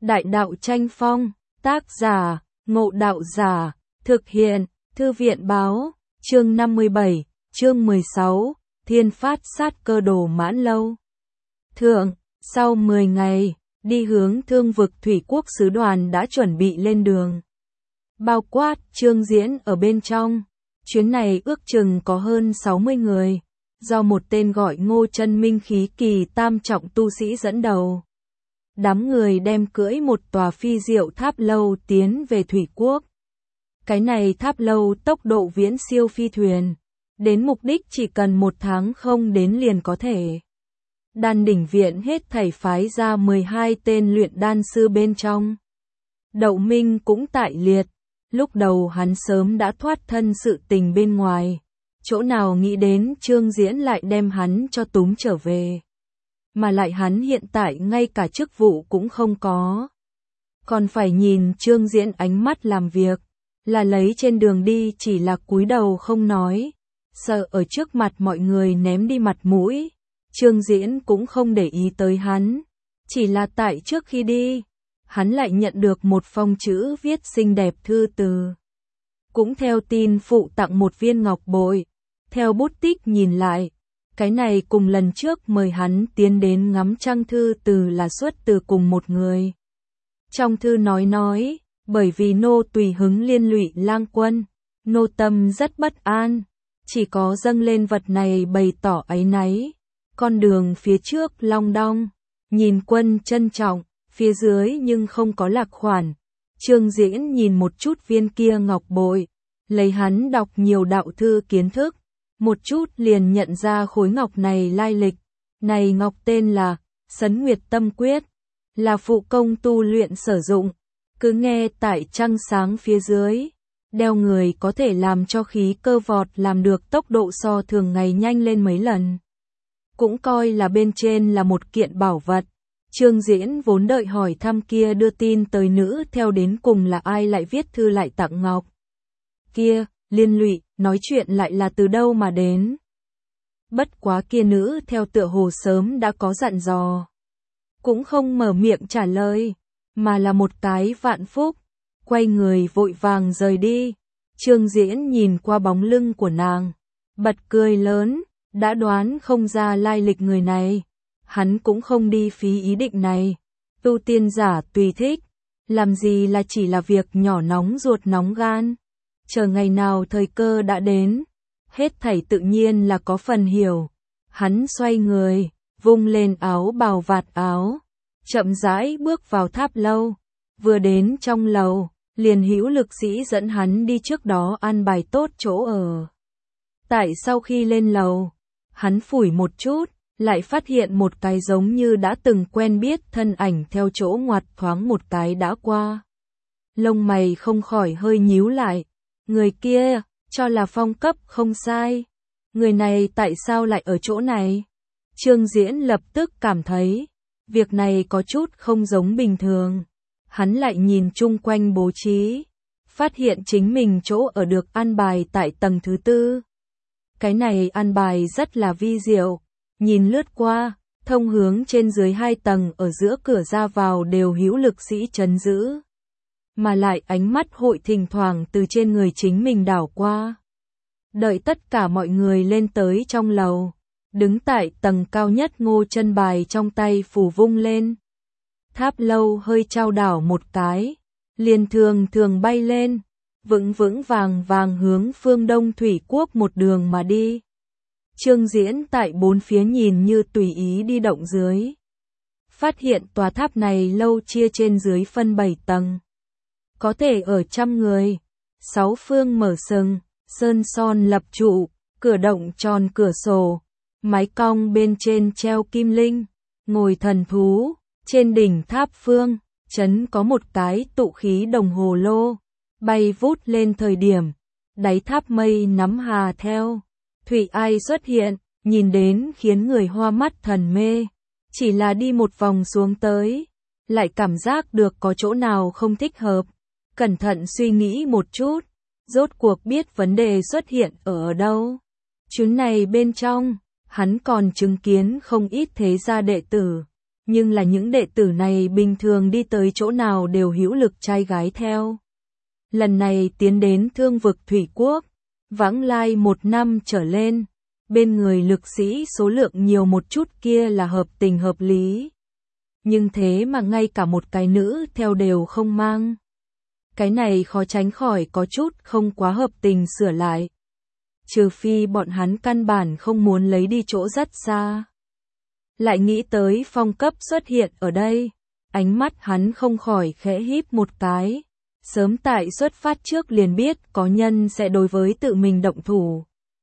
Đại đạo tranh phong, tác giả, Ngộ Đạo Giả, thực hiện, Thư viện báo, chương 57, chương 16, Thiên Phát Sát Cơ Đồ Mãn Lâu. Thượng, sau 10 ngày, đi hướng Thương vực thủy quốc sứ đoàn đã chuẩn bị lên đường. Bao quát Trương Diễn ở bên trong, chuyến này ước chừng có hơn 60 người, do một tên gọi Ngô Chân Minh khí kỳ tam trọng tu sĩ dẫn đầu. Đám người đem cưỡi một tòa phi diệu tháp lâu tiến về thủy quốc. Cái này tháp lâu tốc độ viễn siêu phi thuyền, đến mục đích chỉ cần 1 tháng không đến liền có thể. Đan đỉnh viện hết thảy phái ra 12 tên luyện đan sư bên trong. Đậu Minh cũng tại liệt, lúc đầu hắn sớm đã thoát thân sự tình bên ngoài, chỗ nào nghĩ đến Trương Diễn lại đem hắn cho túm trở về. Mà lại hắn hiện tại ngay cả chức vụ cũng không có. Còn phải nhìn Trương Diễn ánh mắt làm việc, là lấy trên đường đi chỉ là cúi đầu không nói, sợ ở trước mặt mọi người ném đi mặt mũi. Trương Diễn cũng không để ý tới hắn, chỉ là tại trước khi đi, hắn lại nhận được một phong chữ viết xinh đẹp thư từ. Cũng theo tin phụ tặng một viên ngọc bội, theo bút tích nhìn lại, cái này cùng lần trước mời hắn tiến đến ngắm trăng thư từ là xuất từ cùng một người. Trong thư nói, bởi vì nô tùy hứng liên lụy lang quân, nô tâm rất bất an, chỉ có dâng lên vật này bày tỏ áy náy. Con đường phía trước long đong, nhìn quân trân trọng, phía dưới nhưng không có lạc khoản. Trương Diễn nhìn một chút viên kia ngọc bội, lấy hắn đọc nhiều đạo thư kiến thức, một chút liền nhận ra khối ngọc này lai lịch. Này ngọc tên là Sấn Nguyệt Tâm Quyết, là phụ công tu luyện sử dụng. Cứ nghe tại trăng sáng phía dưới, đeo người có thể làm cho khí cơ vọt làm được tốc độ so thường ngày nhanh lên mấy lần. Cũng coi là bên trên là một kiện bảo vật. Trương Diễn vốn đợi hỏi thăm kia đưa tin tới nữ theo đến cùng là ai lại viết thư lại tặng ngọc. Kia, liên lụy, nói chuyện lại là từ đâu mà đến. Bất quá kia nữ theo tựa hồ sớm đã có dặn dò. Cũng không mở miệng trả lời, mà là một cái vạn phúc, quay người vội vàng rời đi. Trương Diễn nhìn qua bóng lưng của nàng, bật cười lớn. Đã đoán không ra lai lịch người này, hắn cũng không đi phí ý định này. Tu tiên giả tùy thích, làm gì là chỉ là việc nhỏ nóng ruột nóng gan. Chờ ngày nào thời cơ đã đến, hết thảy tự nhiên là có phần hiểu. Hắn xoay người, vung lên áo bào vạt áo, chậm rãi bước vào tháp lâu. Vừa đến trong lầu, liền hữu lực sĩ dẫn hắn đi trước đó an bài tốt chỗ ở. Tại sau khi lên lầu, hắn phủi một chút, lại phát hiện một cái giống như đã từng quen biết thân ảnh theo chỗ ngoặt thoáng một cái đã qua. Lông mày không khỏi hơi nhíu lại. Người kia, cho là phong cấp không sai. Người này tại sao lại ở chỗ này? Trương Diễn lập tức cảm thấy, việc này có chút không giống bình thường. Hắn lại nhìn chung quanh bố trí, phát hiện chính mình chỗ ở được an bài tại tầng thứ 4. Cái này an bài rất là vi diệu, nhìn lướt qua, thông hướng trên dưới 2 tầng ở giữa cửa ra vào đều hữu lực sĩ trấn giữ. Mà lại ánh mắt hội thỉnh thoảng từ trên người chính mình đảo qua. Đợi tất cả mọi người lên tới trong lầu, đứng tại tầng cao nhất Ngô Chân bài trong tay phủ vung lên. Tháp lâu hơi chao đảo một cái, liền thường bay lên. Vững vững vàng vàng hướng phương Đông thủy quốc một đường mà đi. Trương Diễn tại bốn phía nhìn như tùy ý đi động dưới. Phát hiện tòa tháp này lâu chia trên dưới phân 7 tầng. Có thể ở 100 người. 6 phương mở sừng, sơn son lập trụ, cửa động tròn cửa sổ. Mái cong bên trên treo kim linh, ngồi thần thú. Trên đỉnh tháp phương, trấn có một cái tụ khí đồng hồ lô. Bay vút lên thời điểm, đáy tháp mây nắm hà theo. Thủy ai xuất hiện, nhìn đến khiến người hoa mắt thần mê. Chỉ là đi một vòng xuống tới, lại cảm giác được có chỗ nào không thích hợp. Cẩn thận suy nghĩ một chút, rốt cuộc biết vấn đề xuất hiện ở đâu. Chuyến này bên trong, hắn còn chứng kiến không ít thế gia đệ tử. Nhưng là những đệ tử này bình thường đi tới chỗ nào đều hữu lực trai gái theo. Lần này tiến đến Thương vực Thủy Quốc, vãng lai 1 năm trở lên, bên người lực sĩ số lượng nhiều một chút kia là hợp tình hợp lý. Nhưng thế mà ngay cả một cái nữ theo đều không mang. Cái này khó tránh khỏi có chút không quá hợp tình sửa lại. Trừ phi bọn hắn căn bản không muốn lấy đi chỗ rất xa. Lại nghĩ tới phong cấp xuất hiện ở đây, ánh mắt hắn không khỏi khẽ híp một cái. Sớm tại xuất phát trước liền biết có nhân sẽ đối với tự mình động thủ.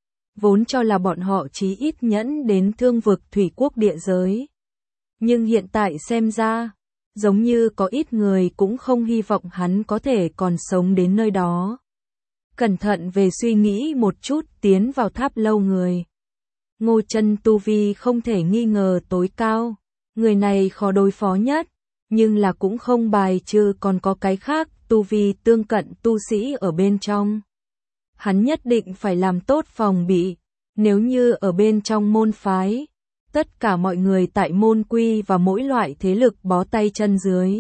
Vốn cho là bọn họ chí ít nhẫn đến Thương vực Thủy Quốc địa giới. Nhưng hiện tại xem ra, giống như có ít người cũng không hy vọng hắn có thể còn sống đến nơi đó. Cẩn thận về suy nghĩ một chút tiến vào tháp lâu người. Ngô Chân tu vi không thể nghi ngờ tối cao, người này khó đối phó nhất, nhưng là cũng không bài trừ còn có cái khác tu vi tương cận tu sĩ ở bên trong. Hắn nhất định phải làm tốt phòng bị, nếu như ở bên trong môn phái, tất cả mọi người tại môn quy và mỗi loại thế lực bó tay chân dưới.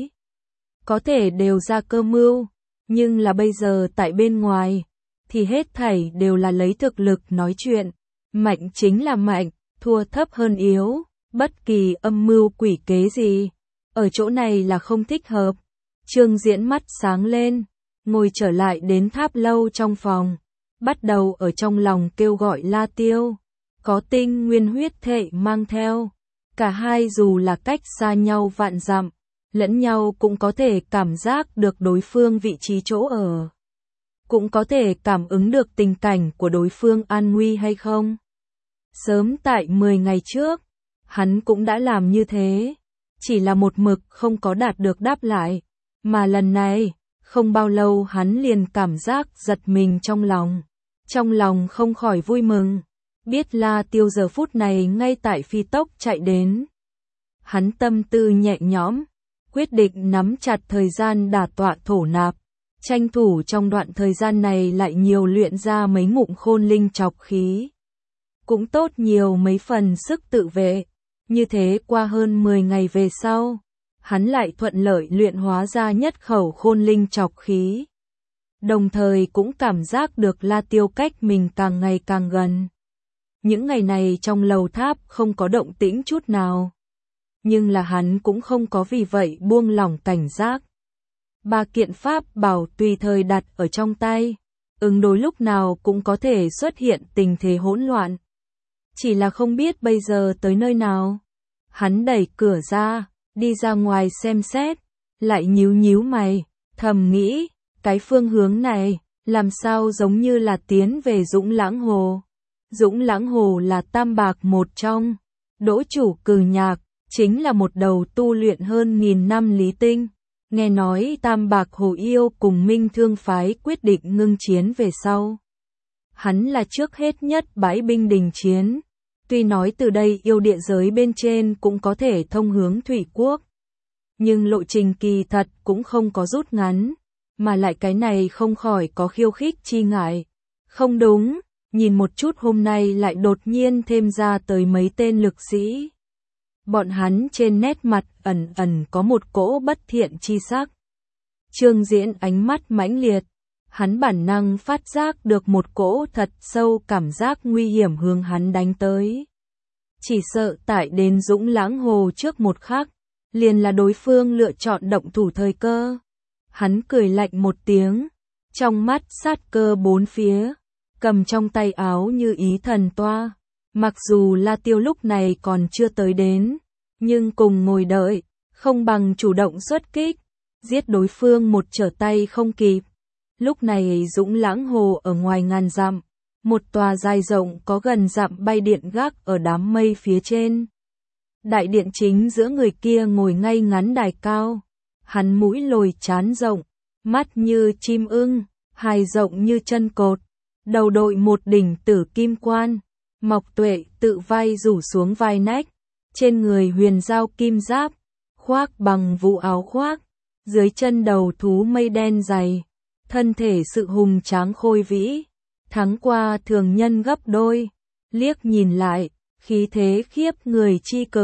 Có thể đều ra cơ mưu, nhưng là bây giờ tại bên ngoài, thì hết thảy đều là lấy thực lực nói chuyện. Mạnh chính là mạnh, thua thấp hơn yếu, bất kỳ âm mưu quỷ kế gì. Ở chỗ này là không thích hợp. Trương Diễn mắt sáng lên, ngồi trở lại đến tháp lâu trong phòng, bắt đầu ở trong lòng kêu gọi La Tiêu. Có tinh nguyên huyết thể mang theo, cả hai dù là cách xa nhau vạn dặm, lẫn nhau cũng có thể cảm giác được đối phương vị trí chỗ ở. Cũng có thể cảm ứng được tình cảnh của đối phương an nguy hay không. Sớm tại 10 ngày trước, hắn cũng đã làm như thế, chỉ là một mực không có đạt được đáp lại, mà lần này, không bao lâu hắn liền cảm giác giật mình trong lòng không khỏi vui mừng, biết La Tiêu giờ phút này ngay tại phi tốc chạy đến. Hắn tâm tư nhẹ nhõm, quyết định nắm chặt thời gian đả tọa thổ nạp, tranh thủ trong đoạn thời gian này lại nhiều luyện ra mấy ngụm khôn linh trọc khí. Cũng tốt nhiều mấy phần sức tự vệ, như thế qua hơn 10 ngày về sau, hắn lại thuận lợi luyện hóa ra nhất khẩu khôn linh trọc khí. Đồng thời cũng cảm giác được La Tiêu cách mình càng ngày càng gần. Những ngày này trong lầu tháp không có động tĩnh chút nào. Nhưng là hắn cũng không có vì vậy buông lỏng cảnh giác. 3 kiện pháp bảo tùy thời đặt ở trong tay, ứng đối lúc nào cũng có thể xuất hiện tình thế hỗn loạn. Chỉ là không biết bây giờ tới nơi nào. Hắn đẩy cửa ra, đi ra ngoài xem xét, lại nhíu nhíu mày, thầm nghĩ, cái phương hướng này, làm sao giống như là tiến về Dũng Lãng Hồ. Dũng Lãng Hồ là Tam Bạc một trong, Đỗ chủ Cử Nhạc, chính là một đầu tu luyện hơn 1000 năm lý tinh. Nghe nói Tam Bạc Hồ Yêu cùng Minh Thương phái quyết định ngưng chiến về sau. Hắn là trước hết nhất bãi binh đình chiến. Tuy nói từ đây yêu địa giới bên trên cũng có thể thông hướng Thủy Quốc. Nhưng lộ trình kỳ thật cũng không có rút ngắn. Mà lại cái này không khỏi có khiêu khích chi ngại. Không đúng, nhìn một chút hôm nay lại đột nhiên thêm ra tới mấy tên lực sĩ. Bọn hắn trên nét mặt ẩn ẩn có một cỗ bất thiện chi sắc. Trương Diễn ánh mắt mãnh liệt, hắn bản năng phát giác được một cỗ thật sâu cảm giác nguy hiểm hướng hắn đánh tới. Chỉ sợ tại đến Dũng Lãng Hồ trước một khắc, liền là đối phương lựa chọn động thủ thời cơ. Hắn cười lạnh một tiếng, trong mắt sát cơ bốn phía, cầm trong tay áo như ý thần toa. Mặc dù La Tiêu lúc này còn chưa tới đến, nhưng cùng ngồi đợi, không bằng chủ động xuất kích, giết đối phương một trở tay không kịp. Lúc này Dũng Lãng Hồ ở ngoài ngàn dặm, một tòa dài rộng có gần dặm bay điện gác ở đám mây phía trên. Đại điện chính giữa người kia ngồi ngay ngắn đài cao, hắn mũi lồi trán rộng, mắt như chim ưng, hài rộng như chân cột, đầu đội một đỉnh tử kim quan, mọc tuệ tự vai rủ xuống vai nách, trên người huyền giao kim giáp, khoác bằng vũ áo khoác, dưới chân đầu thú mây đen dày, thân thể sự hùng tráng khôi vĩ, thắng qua thường nhân gấp đôi, liếc nhìn lại, khí thế khiếp người chi cực,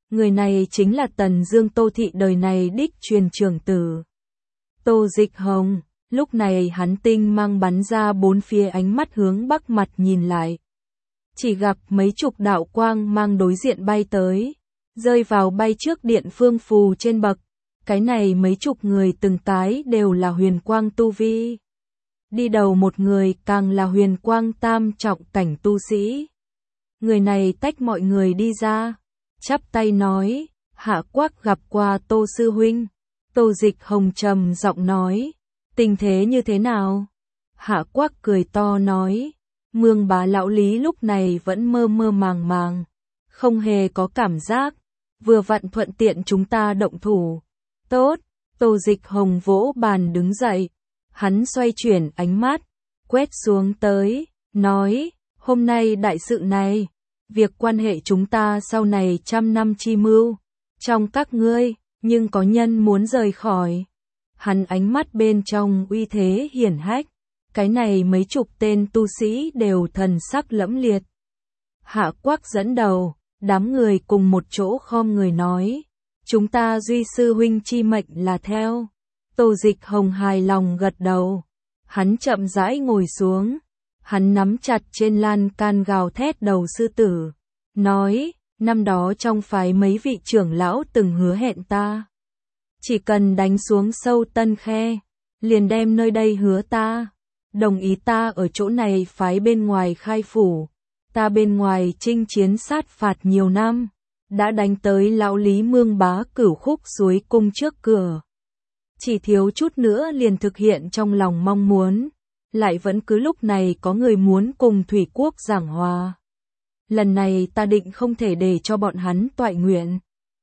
Người này chính là Tần Dương Tô Thị đời này đích truyền trưởng tử. Tô Dịch Hồng, lúc này hắn tinh mang bắn ra bốn phía, ánh mắt hướng bắc mặt nhìn lại. Chỉ gặp mấy chục đạo quang mang đối diện bay tới, rơi vào bay trước điện phương phù trên bậc. Cái này mấy chục người từng cái đều là huyền quang tu vi. Đi đầu một người càng là huyền quang tam trọng cảnh tu sĩ. Người này tách mọi người đi ra, chắp tay nói, Hạ Quắc gặp qua Tô sư huynh. Tô Dịch Hồng trầm giọng nói, tình thế như thế nào? Hạ Quắc cười to nói, Mương Bá lão Lý lúc này vẫn mơ mơ màng màng, không hề có cảm giác, vừa vặn thuận tiện chúng ta động thủ. Tốt, Tô Dịch Hồng vỗ bàn đứng dậy, hắn xoay chuyển ánh mắt, quét xuống tới, nói, hôm nay đại sự này, việc quan hệ chúng ta sau này 100 năm chi mưu, trong các ngươi, nhưng có nhân muốn rời khỏi. Hắn ánh mắt bên trong uy thế hiển hách, cái này mấy chục tên tu sĩ đều thần sắc lẫm liệt. Hạ Quắc dẫn đầu, đám người cùng một chỗ khom người nói, chúng ta duy sư huynh chi mệnh là theo. Tô Dịch Hồng hài lòng gật đầu, hắn chậm rãi ngồi xuống, hắn nắm chặt trên lan can gào thét đầu sư tử, nói, năm đó trong phái mấy vị trưởng lão từng hứa hẹn ta, chỉ cần đánh xuống sâu Tân Khe, liền đem nơi đây hứa ta, đồng ý ta ở chỗ này phái bên ngoài khai phủ, ta bên ngoài chinh chiến sát phạt nhiều năm, đã đánh tới lão Lý Mương Bá Cửu Khúc suối cung trước cửa. Chỉ thiếu chút nữa liền thực hiện trong lòng mong muốn, lại vẫn cứ lúc này có người muốn cùng Thủy Quốc giảng hòa. Lần này ta định không thể để cho bọn hắn toại nguyện.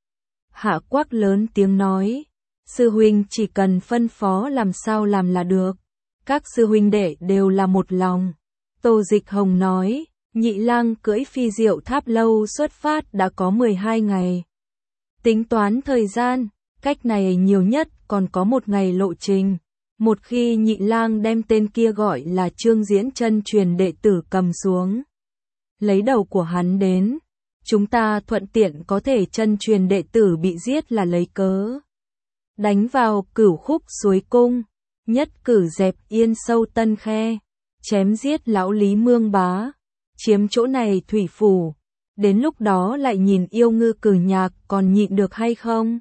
Hạ Quắc lớn tiếng nói, sư huynh chỉ cần phân phó làm sao làm là được, các sư huynh đệ đều là một lòng. Tô Dịch Hồng nói, Nhị Lang cưỡi phi diệu tháp lâu xuất phát đã có 12 ngày. Tính toán thời gian, cách này nhiều nhất còn có một ngày lộ trình. Một khi Nhị Lang đem tên kia gọi là Trương Diễn chân truyền đệ tử cầm xuống, lấy đầu của hắn đến, chúng ta thuận tiện có thể chân truyền đệ tử bị giết là lấy cớ. Đánh vào Cửu Khúc suối cung, nhất cử dẹp yên sâu Tân Khe, chém giết lão Lý Mương Bá, chiếm chỗ này thủy phủ, đến lúc đó lại nhìn Yêu Ngư Cử Nhạc còn nhịn được hay không?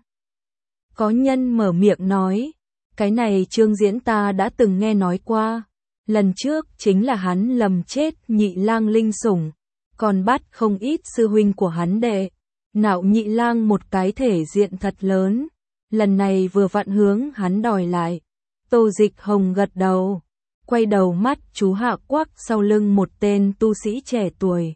Có nhân mở miệng nói, cái này Trương Diễn ta đã từng nghe nói qua, lần trước chính là hắn lầm chết Nhị Lang linh sủng, còn bắt không ít sư huynh của hắn đệ, nạo Nhị Lang một cái thể diện thật lớn, lần này vừa vặn hướng hắn đòi lại. Tô Dịch Hồng gật đầu, quay đầu mắt chú Hạ Quắc sau lưng một tên tu sĩ trẻ tuổi,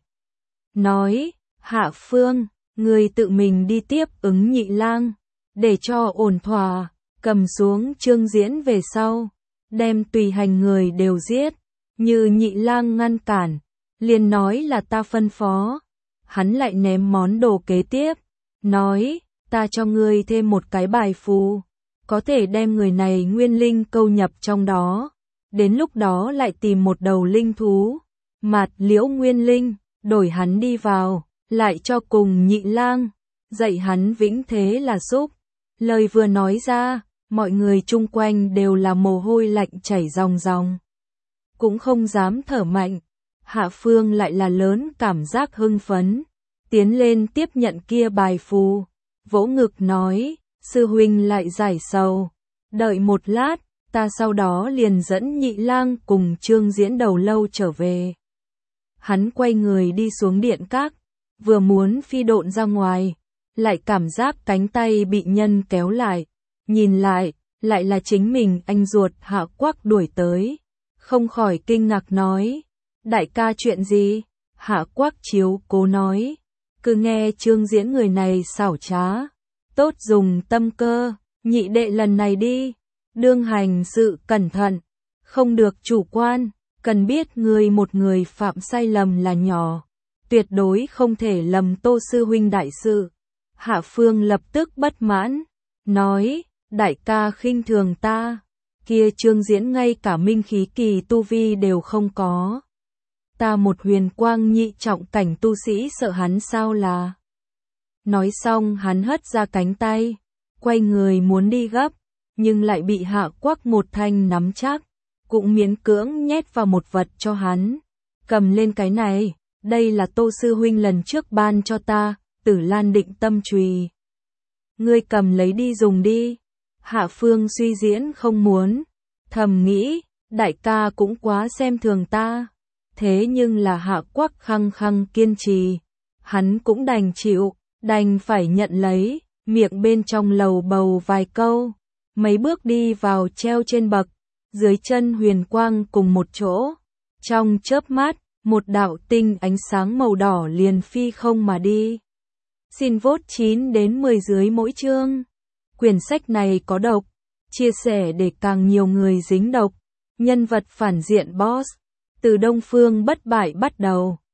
nói, Hạ Phương, người tự mình đi tiếp ứng Nhị Lang, để cho ổn thỏa, cầm xuống Trương Diễn về sau, đem tùy hành người đều giết, như Nhị Lang ngăn cản, liền nói là ta phân phó. Hắn lại ném món đồ kế tiếp, nói, ta cho ngươi thêm một cái bài phù, có thể đem người này nguyên linh câu nhập trong đó, đến lúc đó lại tìm một đầu linh thú, mạt liễu nguyên linh, đổi hắn đi vào, lại cho cùng Nhị Lang, dạy hắn vĩnh thế là xúc. Lời vừa nói ra, mọi người chung quanh đều là mồ hôi lạnh chảy ròng ròng, cũng không dám thở mạnh. Hạ Phương lại là lớn cảm giác hưng phấn, tiến lên tiếp nhận kia bài phù, vỗ ngực nói, sư huynh lại giải sầu, đợi một lát, ta sau đó liền dẫn Nhị Lang cùng Trương Diễn đầu lâu trở về. Hắn quay người đi xuống điện các, vừa muốn phi độn ra ngoài, lại cảm giác cánh tay bị nhân kéo lại, nhìn lại, lại là chính mình anh ruột Hạ Quắc đuổi tới, không khỏi kinh ngạc nói, đại ca chuyện gì? Hạ Quắc chiếu cố nói, cứ nghe Trương Diễn người này xảo trá, tốt dùng tâm cơ, nhị đệ lần này đi, đương hành sự cẩn thận, không được chủ quan, cần biết người một người phạm sai lầm là nhỏ, tuyệt đối không thể lầm Tô sư huynh đại sự. Hạ Phương lập tức bất mãn, nói, đại ca khinh thường ta, kia Trương Diễn ngay cả minh khí kỳ tu vi đều không có. Ta một huyền quang nhị trọng cảnh tu sĩ sợ hắn sao là. Nói xong hắn hất ra cánh tay, quay người muốn đi gấp, nhưng lại bị Hạ Quắc một thanh nắm chắc, cũng miễn cưỡng nhét vào một vật cho hắn. Cầm lên cái này, đây là Tô sư huynh lần trước ban cho ta, Tử Lan Định Tâm Chùy. Ngươi cầm lấy đi dùng đi. Hạ Phương suy diễn không muốn, thầm nghĩ, đại ca cũng quá xem thường ta. Thế nhưng là Hạ Quắc khăng khăng kiên trì, hắn cũng đành chịu, đành phải nhận lấy, miệng bên trong lầu bầu vài câu, mấy bước đi vào treo trên bậc, dưới chân huyền quang cùng một chỗ. Trong chớp mắt, một đạo tinh ánh sáng màu đỏ liền phi không mà đi. Xin vote 9 đến 10 dưới mỗi chương. Quyển sách này có độc, chia sẻ để càng nhiều người dính độc. Nhân vật phản diện boss, từ Đông Phương Bất Bại bắt đầu.